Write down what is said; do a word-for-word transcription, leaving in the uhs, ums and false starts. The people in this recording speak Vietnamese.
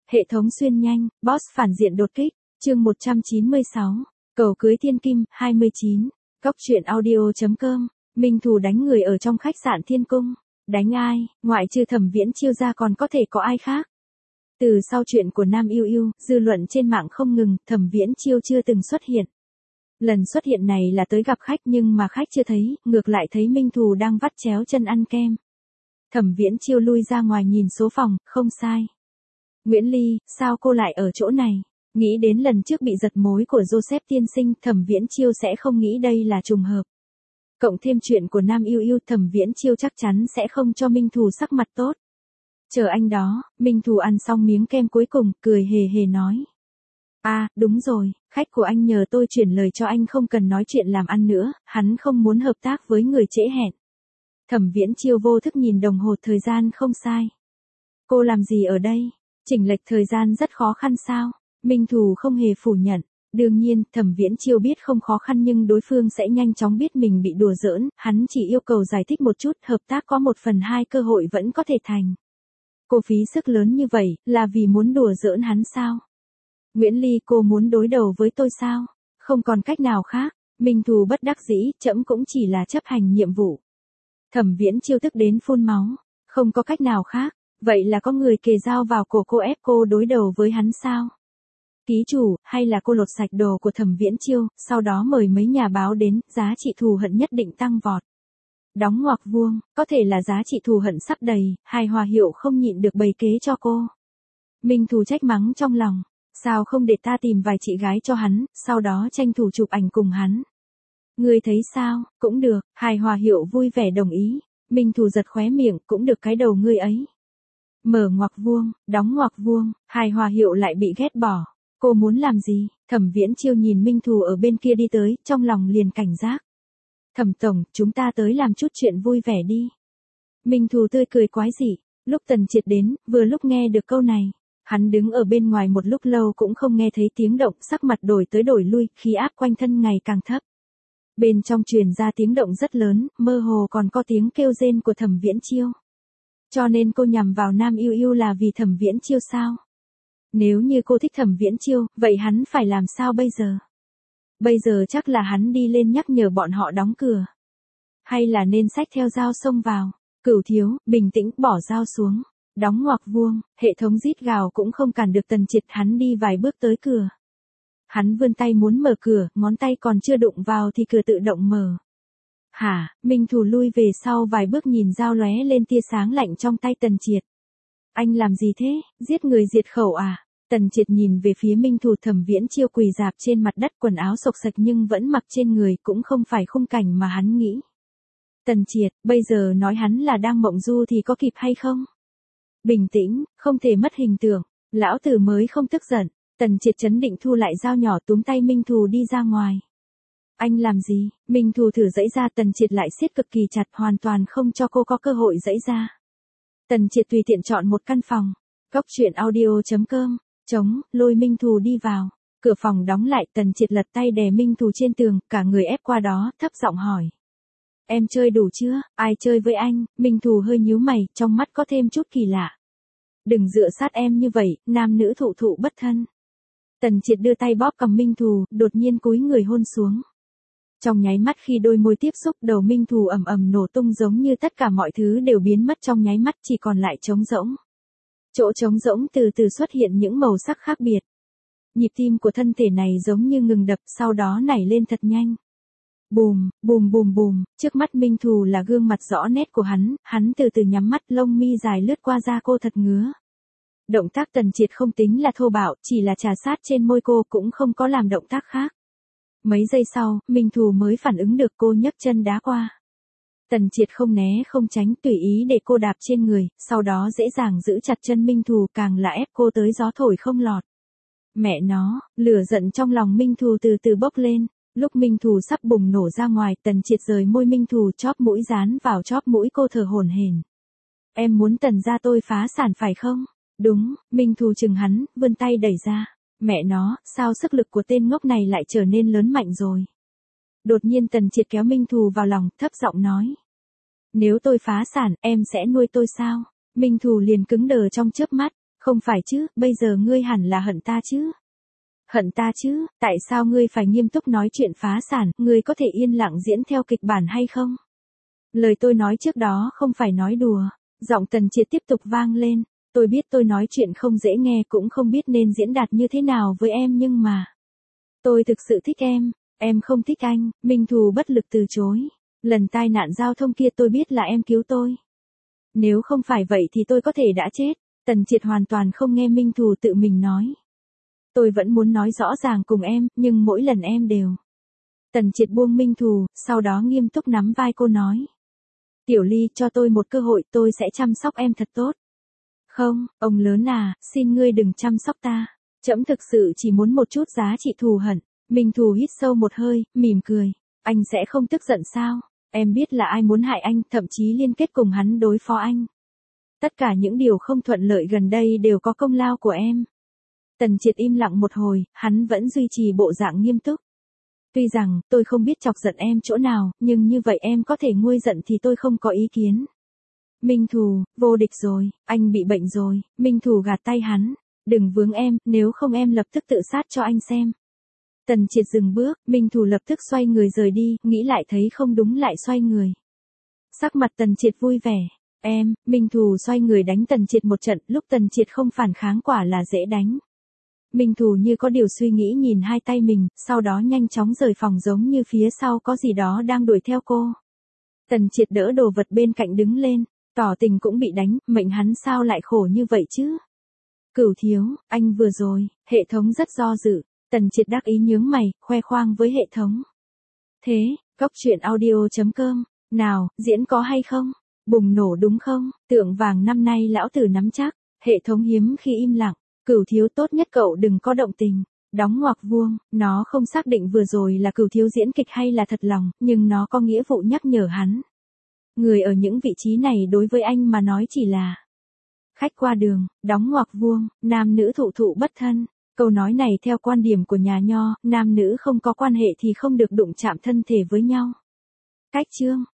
Hệ thống xuyên nhanh, boss phản diện đột kích, chương một trăm chín mươi sáu, cầu cưới thiên kim, hai mươi chín, cóc truyện audio.com, Minh Thù đánh người ở trong khách sạn Thiên Cung, đánh ai, ngoại trừ Thẩm Viễn Chiêu ra còn có thể có ai khác. Từ sau chuyện của Nam Yêu Yêu, dư luận trên mạng không ngừng, Thẩm Viễn Chiêu chưa từng xuất hiện. Lần xuất hiện này là tới gặp khách nhưng mà khách chưa thấy, ngược lại thấy Minh Thù đang vắt chéo chân ăn kem. Thẩm Viễn Chiêu lui ra ngoài nhìn số phòng, không sai. Nguyễn Ly, sao cô lại ở chỗ này? Nghĩ đến lần trước bị giật mối của Joseph tiên sinh, Thẩm Viễn Chiêu sẽ không nghĩ đây là trùng hợp. Cộng thêm chuyện của Nam Yêu Yêu, Thẩm Viễn Chiêu chắc chắn sẽ không cho Minh Thù sắc mặt tốt. Chờ anh đó, Minh Thù ăn xong miếng kem cuối cùng, cười hề hề nói. À, đúng rồi, khách của anh nhờ tôi chuyển lời cho anh không cần nói chuyện làm ăn nữa, hắn không muốn hợp tác với người trễ hẹn. Thẩm Viễn Chiêu vô thức nhìn đồng hồ, thời gian không sai. Cô làm gì ở đây? Chỉnh lệch thời gian rất khó khăn sao? Minh Thù không hề phủ nhận. Đương nhiên, Thẩm Viễn Chiêu biết không khó khăn nhưng đối phương sẽ nhanh chóng biết mình bị đùa giỡn, hắn chỉ yêu cầu giải thích một chút, hợp tác có một phần hai cơ hội vẫn có thể thành. Cô phí sức lớn như vậy, là vì muốn đùa giỡn hắn sao? Nguyễn Ly, cô muốn đối đầu với tôi sao? Không còn cách nào khác. Minh Thù bất đắc dĩ, trẫm cũng chỉ là chấp hành nhiệm vụ. Thẩm Viễn Chiêu tức đến phun máu. Không có cách nào khác. Vậy là có người kề dao vào cổ cô ép cô đối đầu với hắn sao? Ký chủ, hay là cô lột sạch đồ của Thẩm Viễn Chiêu, sau đó mời mấy nhà báo đến, giá trị thù hận nhất định tăng vọt. Đóng ngoặc vuông, có thể là giá trị thù hận sắp đầy, Hài Hòa Hiệu không nhịn được bày kế cho cô. Minh Thù trách mắng trong lòng, sao không để ta tìm vài chị gái cho hắn, sau đó tranh thủ chụp ảnh cùng hắn. Ngươi thấy sao, cũng được, Hài Hòa Hiệu vui vẻ đồng ý. Minh Thù giật khóe miệng, cũng được cái đầu ngươi ấy. Mở ngoặc vuông, đóng ngoặc vuông, Hài Hòa Hiệu lại bị ghét bỏ. Cô muốn làm gì? Thẩm Viễn Chiêu nhìn Minh Thù ở bên kia đi tới, trong lòng liền cảnh giác. Thẩm tổng, chúng ta tới làm chút chuyện vui vẻ đi. Minh Thù tươi cười quái dị. Lúc Tần Triệt đến, vừa lúc nghe được câu này. Hắn đứng ở bên ngoài một lúc lâu cũng không nghe thấy tiếng động, sắc mặt đổi tới đổi lui, khí áp quanh thân ngày càng thấp. Bên trong truyền ra tiếng động rất lớn, mơ hồ còn có tiếng kêu rên của Thẩm Viễn Chiêu. Cho nên cô nhằm vào Nam Yêu Yêu là vì Thẩm Viễn Chiêu sao? Nếu như cô thích Thẩm Viễn Chiêu, vậy hắn phải làm sao bây giờ? Bây giờ chắc là hắn đi lên nhắc nhở bọn họ đóng cửa. Hay là nên xách theo dao xông vào? Cửu thiếu, bình tĩnh, bỏ dao xuống. Đóng ngoặc vuông, hệ thống rít gào cũng không cản được Tần Triệt, hắn đi vài bước tới cửa. Hắn vươn tay muốn mở cửa, ngón tay còn chưa đụng vào thì cửa tự động mở. Hả, Minh Thù lui về sau vài bước nhìn dao lóe lên tia sáng lạnh trong tay Tần Triệt. Anh làm gì thế, giết người diệt khẩu à? Tần Triệt nhìn về phía Minh Thù. Thẩm Viễn Chiêu quỳ rạp trên mặt đất, quần áo xộc xệch nhưng vẫn mặc trên người, cũng không phải khung cảnh mà hắn nghĩ. Tần Triệt, bây giờ nói hắn là đang mộng du thì có kịp hay không? Bình tĩnh, không thể mất hình tượng, lão tử mới không tức giận. Tần Triệt trấn định thu lại dao nhỏ, túm tay Minh Thù đi ra ngoài. Anh làm gì? Minh Thù thử giãy ra, Tần Triệt lại siết cực kỳ chặt, hoàn toàn không cho cô có cơ hội giãy ra. Tần Triệt tùy tiện chọn một căn phòng. Cóc truyện audio.com, chống, lôi Minh Thù đi vào. Cửa phòng đóng lại, Tần Triệt lật tay đè Minh Thù trên tường, cả người ép qua đó, thấp giọng hỏi. Em chơi đủ chưa? Ai chơi với anh? Minh Thù hơi nhíu mày, trong mắt có thêm chút kỳ lạ. Đừng dựa sát em như vậy, nam nữ thụ thụ bất thân. Tần Triệt đưa tay bóp cầm Minh Thù, đột nhiên cúi người hôn xuống. Trong nháy mắt khi đôi môi tiếp xúc, đầu Minh Thù ầm ầm nổ tung, giống như tất cả mọi thứ đều biến mất trong nháy mắt, chỉ còn lại trống rỗng. Chỗ trống rỗng từ từ xuất hiện những màu sắc khác biệt. Nhịp tim của thân thể này giống như ngừng đập, sau đó nảy lên thật nhanh. Bùm, bùm bùm bùm, trước mắt Minh Thù là gương mặt rõ nét của hắn, hắn từ từ nhắm mắt, lông mi dài lướt qua da cô thật ngứa. Động tác Tần Triệt không tính là thô bạo, chỉ là trà sát trên môi cô, cũng không có làm động tác khác. Mấy giây sau, Minh Thù mới phản ứng được, cô nhấc chân đá qua. Tần Triệt không né không tránh, tùy ý để cô đạp trên người, sau đó dễ dàng giữ chặt chân Minh Thù, càng là ép cô tới gió thổi không lọt. Mẹ nó, lửa giận trong lòng Minh Thù từ từ bốc lên. Lúc Minh Thù sắp bùng nổ ra ngoài, Tần Triệt rời môi Minh Thù, chóp mũi dán vào chóp mũi cô, thở hổn hển. Em muốn Tần gia tôi phá sản phải không? Đúng, Minh Thù chừng hắn, vươn tay đẩy ra. Mẹ nó, sao sức lực của tên ngốc này lại trở nên lớn mạnh rồi? Đột nhiên Tần Triệt kéo Minh Thù vào lòng, thấp giọng nói. Nếu tôi phá sản, em sẽ nuôi tôi sao? Minh Thù liền cứng đờ trong chớp mắt. Không Không phải chứ, bây giờ ngươi hẳn là hận ta chứ. Hận ta chứ, tại sao ngươi phải nghiêm túc nói chuyện phá sản, ngươi có thể yên lặng diễn theo kịch bản hay không? Lời tôi nói trước đó không phải nói đùa. Giọng Tần Triệt tiếp tục vang lên. Tôi biết tôi nói chuyện không dễ nghe, cũng không biết nên diễn đạt như thế nào với em, nhưng mà tôi thực sự thích em, em không thích anh. Minh Thù bất lực từ chối. Lần tai nạn giao thông kia tôi biết là em cứu tôi. Nếu không phải vậy thì tôi có thể đã chết. Tần Triệt hoàn toàn không nghe Minh Thù tự mình nói. Tôi vẫn muốn nói rõ ràng cùng em, nhưng mỗi lần em đều. Tần Triệt buông Minh Thù, sau đó nghiêm túc nắm vai cô nói. Tiểu Ly, cho tôi một cơ hội, tôi sẽ chăm sóc em thật tốt. Không, ông lớn à, xin ngươi đừng chăm sóc ta. Trẫm thực sự chỉ muốn một chút giá trị thù hận. Minh Thù hít sâu một hơi, mỉm cười. Anh sẽ không tức giận sao? Em biết là ai muốn hại anh, thậm chí liên kết cùng hắn đối phó anh. Tất cả những điều không thuận lợi gần đây đều có công lao của em. Tần Triệt im lặng một hồi, hắn vẫn duy trì bộ dạng nghiêm túc. Tuy rằng, tôi không biết chọc giận em chỗ nào, nhưng như vậy em có thể nguôi giận thì tôi không có ý kiến. Minh Thù, vô địch rồi, anh bị bệnh rồi. Minh Thù gạt tay hắn. Đừng vướng em, nếu không em lập tức tự sát cho anh xem. Tần Triệt dừng bước, Minh Thù lập tức xoay người rời đi, nghĩ lại thấy không đúng lại xoay người. Sắc mặt Tần Triệt vui vẻ. Em, Minh Thù xoay người đánh Tần Triệt một trận, lúc Tần Triệt không phản kháng quả là dễ đánh. Minh Thù như có điều suy nghĩ nhìn hai tay mình, sau đó nhanh chóng rời phòng giống như phía sau có gì đó đang đuổi theo cô. Tần Triệt đỡ đồ vật bên cạnh đứng lên, tỏ tình cũng bị đánh, mệnh hắn sao lại khổ như vậy chứ? Cửu thiếu, anh vừa rồi, hệ thống rất do dự. Tần Triệt đắc ý nhướng mày, khoe khoang với hệ thống. Thế, góc truyện audio chấm com, nào, diễn có hay không? Bùng nổ đúng không? Tượng vàng năm nay lão tử nắm chắc, hệ thống hiếm khi im lặng. Cửu thiếu tốt nhất cậu đừng có động tình. Đóng ngoặc vuông, nó không xác định vừa rồi là cửu thiếu diễn kịch hay là thật lòng, nhưng nó có nghĩa vụ nhắc nhở hắn. Người ở những vị trí này đối với anh mà nói chỉ là khách qua đường. Đóng ngoặc vuông, nam nữ thụ thụ bất thân. Câu nói này theo quan điểm của nhà Nho, nam nữ không có quan hệ thì không được đụng chạm thân thể với nhau. Cách chương.